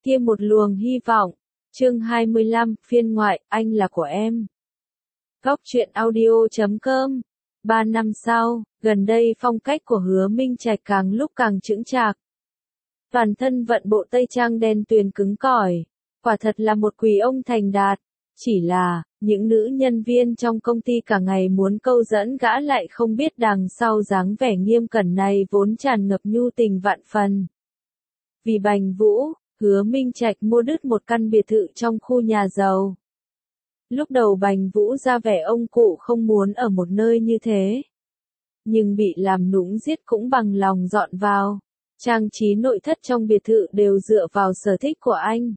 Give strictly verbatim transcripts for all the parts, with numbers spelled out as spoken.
Kia một luồng hy vọng. Chương hai mươi lăm, phiên ngoại, anh là của em. Góc truyện audio chấm com. Ba năm sau, gần đây phong cách của Hứa Minh Trạch càng lúc càng chững chạc. Toàn thân vận bộ tây trang đen tuyền cứng cỏi, quả thật là một quý ông thành đạt. Chỉ là, những nữ nhân viên trong công ty cả ngày muốn câu dẫn gã lại không biết đằng sau dáng vẻ nghiêm cẩn này vốn tràn ngập nhu tình vạn phần. Vì Bành Vũ, Hứa Minh Trạch mua đứt một căn biệt thự trong khu nhà giàu. Lúc đầu Bành Vũ ra vẻ ông cụ không muốn ở một nơi như thế. Nhưng bị làm nũng giết cũng bằng lòng dọn vào. Trang trí nội thất trong biệt thự đều dựa vào sở thích của anh.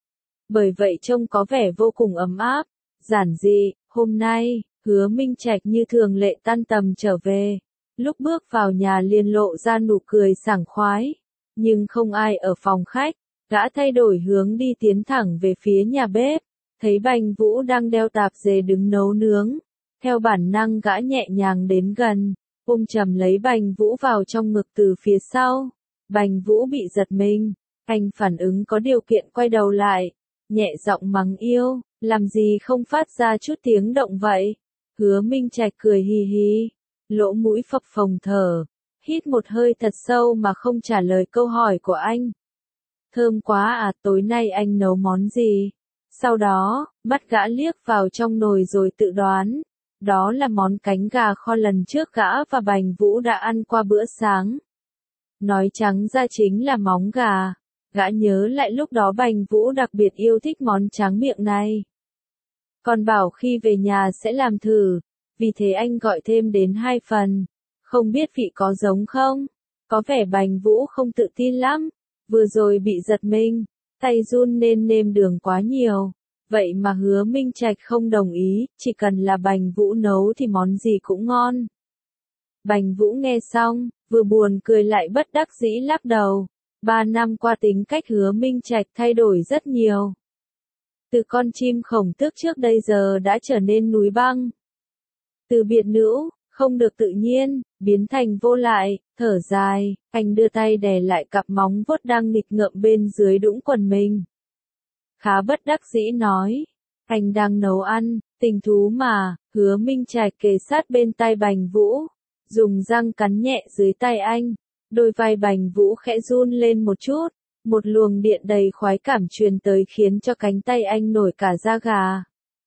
Bởi vậy trông có vẻ vô cùng ấm áp, giản dị. Hôm nay, Hứa Minh Trạch như thường lệ tan tầm trở về. Lúc bước vào nhà liền lộ ra nụ cười sảng khoái. Nhưng không ai ở phòng khách, gã thay đổi hướng đi tiến thẳng về phía nhà bếp. Thấy Bành Vũ đang đeo tạp dề đứng nấu nướng. Theo bản năng gã nhẹ nhàng đến gần, ôm chầm lấy Bành Vũ vào trong ngực từ phía sau. Bành Vũ bị giật mình, anh phản ứng có điều kiện quay đầu lại, nhẹ giọng mắng yêu, làm gì không phát ra chút tiếng động vậy? Hứa Minh Trạch cười hì hì, lỗ mũi phập phồng thở, hít một hơi thật sâu mà không trả lời câu hỏi của anh. Thơm quá à, tối nay anh nấu món gì? Sau đó, mắt gã liếc vào trong nồi rồi tự đoán, đó là món cánh gà kho lần trước gã và Bành Vũ đã ăn qua bữa sáng. Nói trắng ra chính là móng gà. Gã nhớ lại lúc đó Bành Vũ đặc biệt yêu thích món tráng miệng này. Còn bảo khi về nhà sẽ làm thử, vì thế anh gọi thêm đến hai phần. Không biết vị có giống không? Có vẻ Bành Vũ không tự tin lắm, vừa rồi bị giật mình, tay run nên nêm đường quá nhiều. Vậy mà Hứa Minh Trạch không đồng ý, chỉ cần là Bành Vũ nấu thì món gì cũng ngon. Bành Vũ nghe xong, vừa buồn cười lại bất đắc dĩ lắc đầu. Ba năm qua tính cách Hứa Minh Trạch thay đổi rất nhiều. Từ con chim khổng tước trước đây giờ đã trở nên núi băng. Từ biệt nữ, không được tự nhiên, biến thành vô lại, thở dài, anh đưa tay đè lại cặp móng vuốt đang nghịch ngợm bên dưới đũng quần mình. Khá bất đắc dĩ nói, anh đang nấu ăn, tình thú mà. Hứa Minh Trạch kề sát bên tai Bành Vũ, dùng răng cắn nhẹ dưới tay anh. Đôi vai Bành Vũ khẽ run lên một chút, một luồng điện đầy khoái cảm truyền tới khiến cho cánh tay anh nổi cả da gà.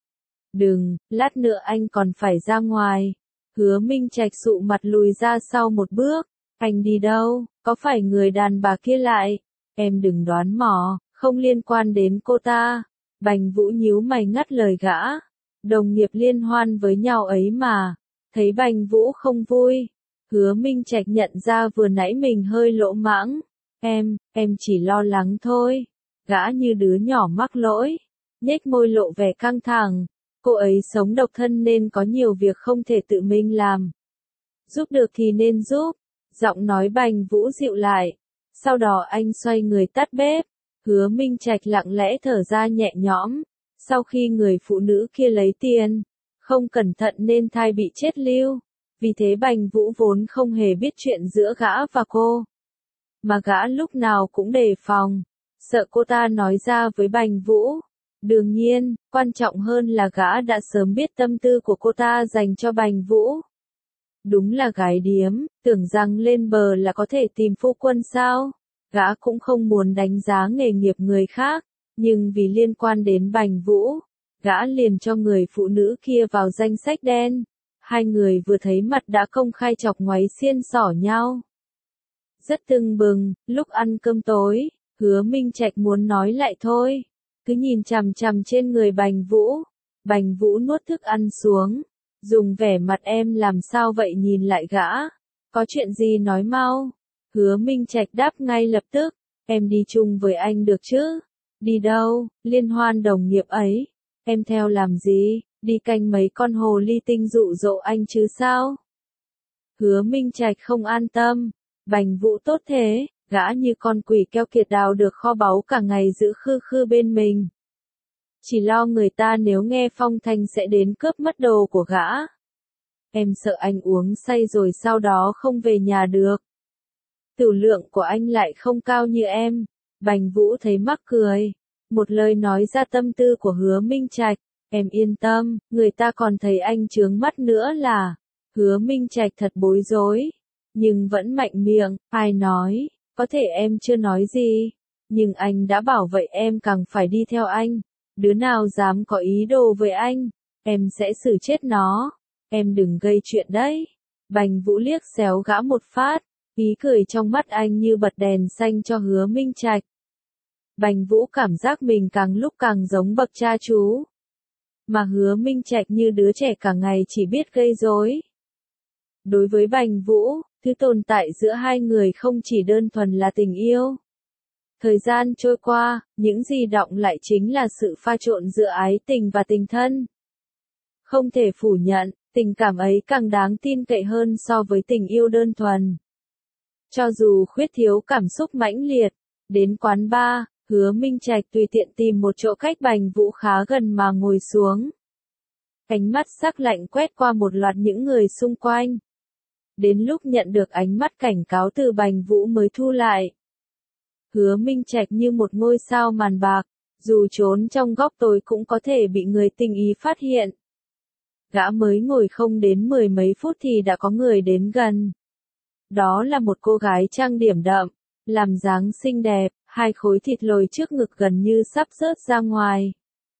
Đừng, lát nữa anh còn phải ra ngoài. Hứa Minh Trạch sụ mặt lùi ra sau một bước. Anh đi đâu, có phải người đàn bà kia lại? Em đừng đoán mò, không liên quan đến cô ta. Bành Vũ nhíu mày ngắt lời gã. Đồng nghiệp liên hoan với nhau ấy mà. Thấy Bành Vũ không vui, Hứa Minh Trạch nhận ra vừa nãy mình hơi lỗ mãng. Em, em chỉ lo lắng thôi. Gã như đứa nhỏ mắc lỗi, nhếch môi lộ vẻ căng thẳng. Cô ấy sống độc thân nên có nhiều việc không thể tự mình làm. Giúp được thì nên giúp. Giọng nói Bành Vũ dịu lại. Sau đó anh xoay người tắt bếp. Hứa Minh Trạch lặng lẽ thở ra nhẹ nhõm. Sau khi người phụ nữ kia lấy tiền, không cẩn thận nên thai bị chết lưu. Vì thế Bành Vũ vốn không hề biết chuyện giữa gã và cô. Mà gã lúc nào cũng đề phòng, sợ cô ta nói ra với Bành Vũ. Đương nhiên, quan trọng hơn là gã đã sớm biết tâm tư của cô ta dành cho Bành Vũ. Đúng là gái điếm, tưởng rằng lên bờ là có thể tìm phu quân sao? Gã cũng không muốn đánh giá nghề nghiệp người khác, nhưng vì liên quan đến Bành Vũ, gã liền cho người phụ nữ kia vào danh sách đen. Hai người vừa thấy mặt đã công khai chọc ngoáy xiên xỏ nhau. Rất tưng bừng, lúc ăn cơm tối, Hứa Minh Trạch muốn nói lại thôi. Cứ nhìn chằm chằm trên người Bành Vũ. Bành Vũ nuốt thức ăn xuống. Dùng vẻ mặt em làm sao vậy nhìn lại gã. Có chuyện gì nói mau. Hứa Minh Trạch đáp ngay lập tức. Em đi chung với anh được chứ? Đi đâu? Liên hoan đồng nghiệp ấy. Em theo làm gì? Đi canh mấy con hồ ly tinh dụ dỗ anh chứ sao? Hứa Minh Trạch không an tâm. Bành Vũ tốt thế, gã như con quỷ keo kiệt đào được kho báu cả ngày giữ khư khư bên mình. Chỉ lo người ta nếu nghe phong thanh sẽ đến cướp mất đồ của gã. Em sợ anh uống say rồi sau đó không về nhà được. Tửu lượng của anh lại không cao như em. Bành Vũ thấy mắc cười. Một lời nói ra tâm tư của Hứa Minh Trạch. Em yên tâm, người ta còn thấy anh chướng mắt nữa là. Hứa Minh Trạch thật bối rối. Nhưng vẫn mạnh miệng, ai nói, có thể em chưa nói gì. Nhưng anh đã bảo vậy em càng phải đi theo anh. Đứa nào dám có ý đồ với anh, em sẽ xử chết nó. Em đừng gây chuyện đấy. Bành Vũ liếc xéo gã một phát. Ý cười trong mắt anh như bật đèn xanh cho Hứa Minh Trạch. Bành Vũ cảm giác mình càng lúc càng giống bậc cha chú. Mà Hứa Minh Trạch như đứa trẻ cả ngày chỉ biết gây rối. Đối với Bành Vũ, thứ tồn tại giữa hai người không chỉ đơn thuần là tình yêu. Thời gian trôi qua, những gì đọng lại chính là sự pha trộn giữa ái tình và tình thân. Không thể phủ nhận, tình cảm ấy càng đáng tin cậy hơn so với tình yêu đơn thuần. Cho dù khuyết thiếu cảm xúc mãnh liệt, đến quán bar, Hứa Minh Trạch tùy tiện tìm một chỗ cách Bành Vũ khá gần mà ngồi xuống. Ánh mắt sắc lạnh quét qua một loạt những người xung quanh. Đến lúc nhận được ánh mắt cảnh cáo từ Bành Vũ mới thu lại. Hứa Minh Trạch như một ngôi sao màn bạc, dù trốn trong góc tối cũng có thể bị người tình ý phát hiện. Gã mới ngồi không đến mười mấy phút thì đã có người đến gần. Đó là một cô gái trang điểm đậm, làm dáng xinh đẹp, hai khối thịt lồi trước ngực gần như sắp rớt ra ngoài.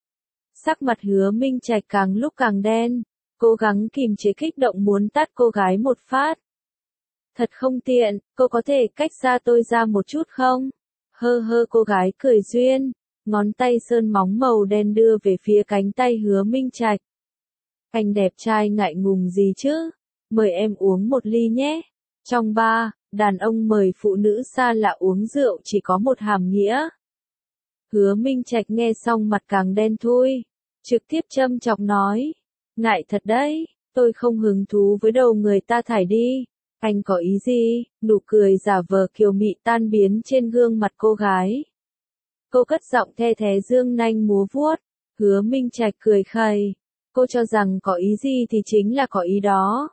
Sắc mặt Hứa Minh Trạch càng lúc càng đen, cố gắng kìm chế kích động muốn tát cô gái một phát. Thật không tiện, cô có thể cách xa tôi ra một chút không? Hơ hơ cô gái cười duyên, ngón tay sơn móng màu đen đưa về phía cánh tay Hứa Minh Trạch. Anh đẹp trai ngại ngùng gì chứ? Mời em uống một ly nhé. Trong bar, đàn ông mời phụ nữ xa lạ uống rượu chỉ có một hàm nghĩa. Hứa Minh Trạch nghe xong mặt càng đen thui, trực tiếp châm chọc nói. Ngại thật đấy, tôi không hứng thú với đầu người ta thải đi. Anh có ý gì? Nụ cười giả vờ kiều mị tan biến trên gương mặt cô gái. Cô cất giọng the thé dương nanh múa vuốt. Hứa Minh Trạch cười khẩy. Cô cho rằng có ý gì thì chính là có ý đó.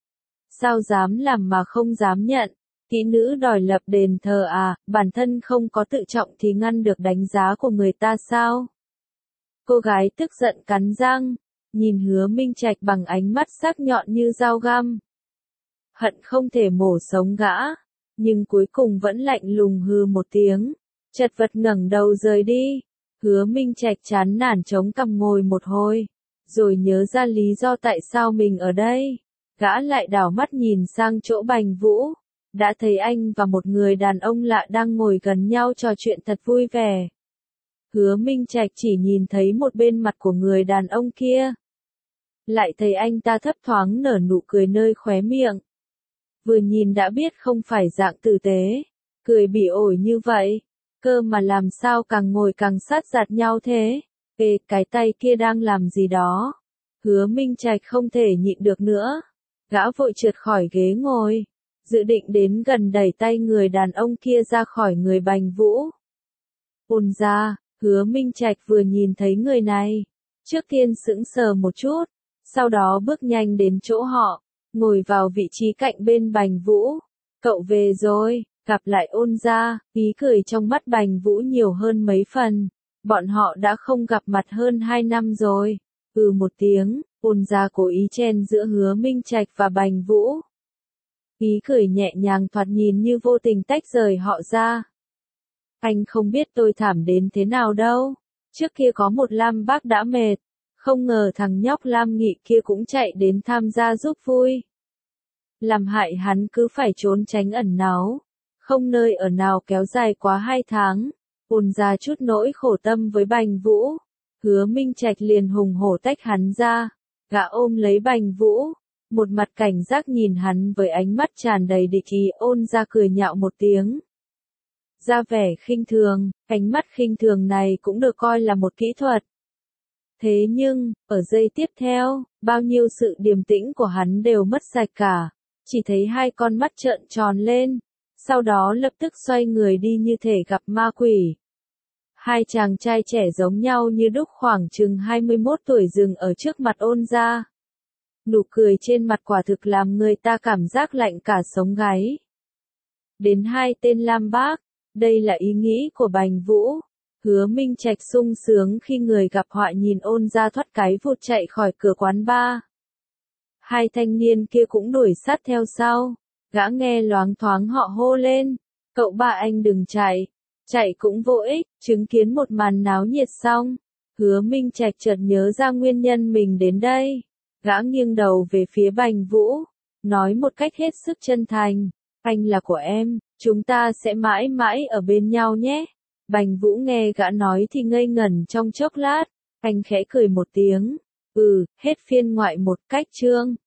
Sao dám làm mà không dám nhận? Kỹ nữ đòi lập đền thờ à, bản thân không có tự trọng thì ngăn được đánh giá của người ta sao? Cô gái tức giận cắn răng, nhìn Hứa Minh Trạch bằng ánh mắt sắc nhọn như dao găm. Hận không thể mổ sống gã, nhưng cuối cùng vẫn lạnh lùng hừ một tiếng, chật vật ngẩng đầu rời đi. Hứa Minh Trạch chán nản chống cằm ngồi một hồi, rồi nhớ ra lý do tại sao mình ở đây. Gã lại đảo mắt nhìn sang chỗ Bành Vũ, đã thấy anh và một người đàn ông lạ đang ngồi gần nhau trò chuyện thật vui vẻ. Hứa Minh Trạch chỉ nhìn thấy một bên mặt của người đàn ông kia. Lại thấy anh ta thấp thoáng nở nụ cười nơi khóe miệng. Vừa nhìn đã biết không phải dạng tử tế, cười bỉ ổi như vậy, cơ mà làm sao càng ngồi càng sát giạt nhau thế. Ê, cái tay kia đang làm gì đó? Hứa Minh Trạch không thể nhịn được nữa. Gã vội trượt khỏi ghế ngồi, dự định đến gần đẩy tay người đàn ông kia ra khỏi người Bành Vũ. Ôn ra, Hứa Minh Trạch vừa nhìn thấy người này, trước tiên sững sờ một chút, sau đó bước nhanh đến chỗ họ, ngồi vào vị trí cạnh bên Bành Vũ. Cậu về rồi, gặp lại Ôn ra, ý cười trong mắt Bành Vũ nhiều hơn mấy phần. Bọn họ đã không gặp mặt hơn hai năm rồi. Ừ một tiếng, Ôn ra cố ý chen giữa Hứa Minh Trạch và Bành Vũ. Ý cười nhẹ nhàng thoạt nhìn như vô tình tách rời họ ra. Anh không biết tôi thảm đến thế nào đâu. Trước kia có một Lam bác đã mệt, không ngờ thằng nhóc Lam Nghị kia cũng chạy đến tham gia giúp vui. Làm hại hắn cứ phải trốn tránh ẩn náu, không nơi ở nào kéo dài quá hai tháng. Ôn ra chút nỗi khổ tâm với Bành Vũ. Hứa Minh Trạch liền hùng hổ tách hắn ra. Gã ôm lấy Bành Vũ, một mặt cảnh giác nhìn hắn với ánh mắt tràn đầy địch ý. Ôn ra cười nhạo một tiếng, ra vẻ khinh thường. Ánh mắt khinh thường này cũng được coi là một kỹ thuật. Thế nhưng, ở giây tiếp theo, bao nhiêu sự điềm tĩnh của hắn đều mất sạch cả. Chỉ thấy hai con mắt trợn tròn lên, sau đó lập tức xoay người đi như thể gặp ma quỷ. Hai chàng trai trẻ giống nhau như đúc khoảng chừng hai mươi mốt tuổi dừng ở trước mặt Ôn ra. Nụ cười trên mặt quả thực làm người ta cảm giác lạnh cả sống gáy. Đến hai tên Lam bác, Đây là ý nghĩ của Bành Vũ. Hứa Minh Trạch sung sướng khi người gặp họa nhìn Ôn Gia thoát cái vụt chạy khỏi cửa quán bar. Hai thanh niên kia cũng đuổi sát theo sau. Gã nghe loáng thoáng họ hô lên. Cậu ba anh đừng chạy. Chạy cũng vô ích, chứng kiến một màn náo nhiệt xong. Hứa Minh Trạch chợt nhớ ra nguyên nhân mình đến đây. Gã nghiêng đầu về phía Bành Vũ. Nói một cách hết sức chân thành. Anh là của em, chúng ta sẽ mãi mãi ở bên nhau nhé. Bành Vũ nghe gã nói thì ngây ngẩn trong chốc lát. Anh khẽ cười một tiếng. Ừ, hết phiên ngoại một cách chương.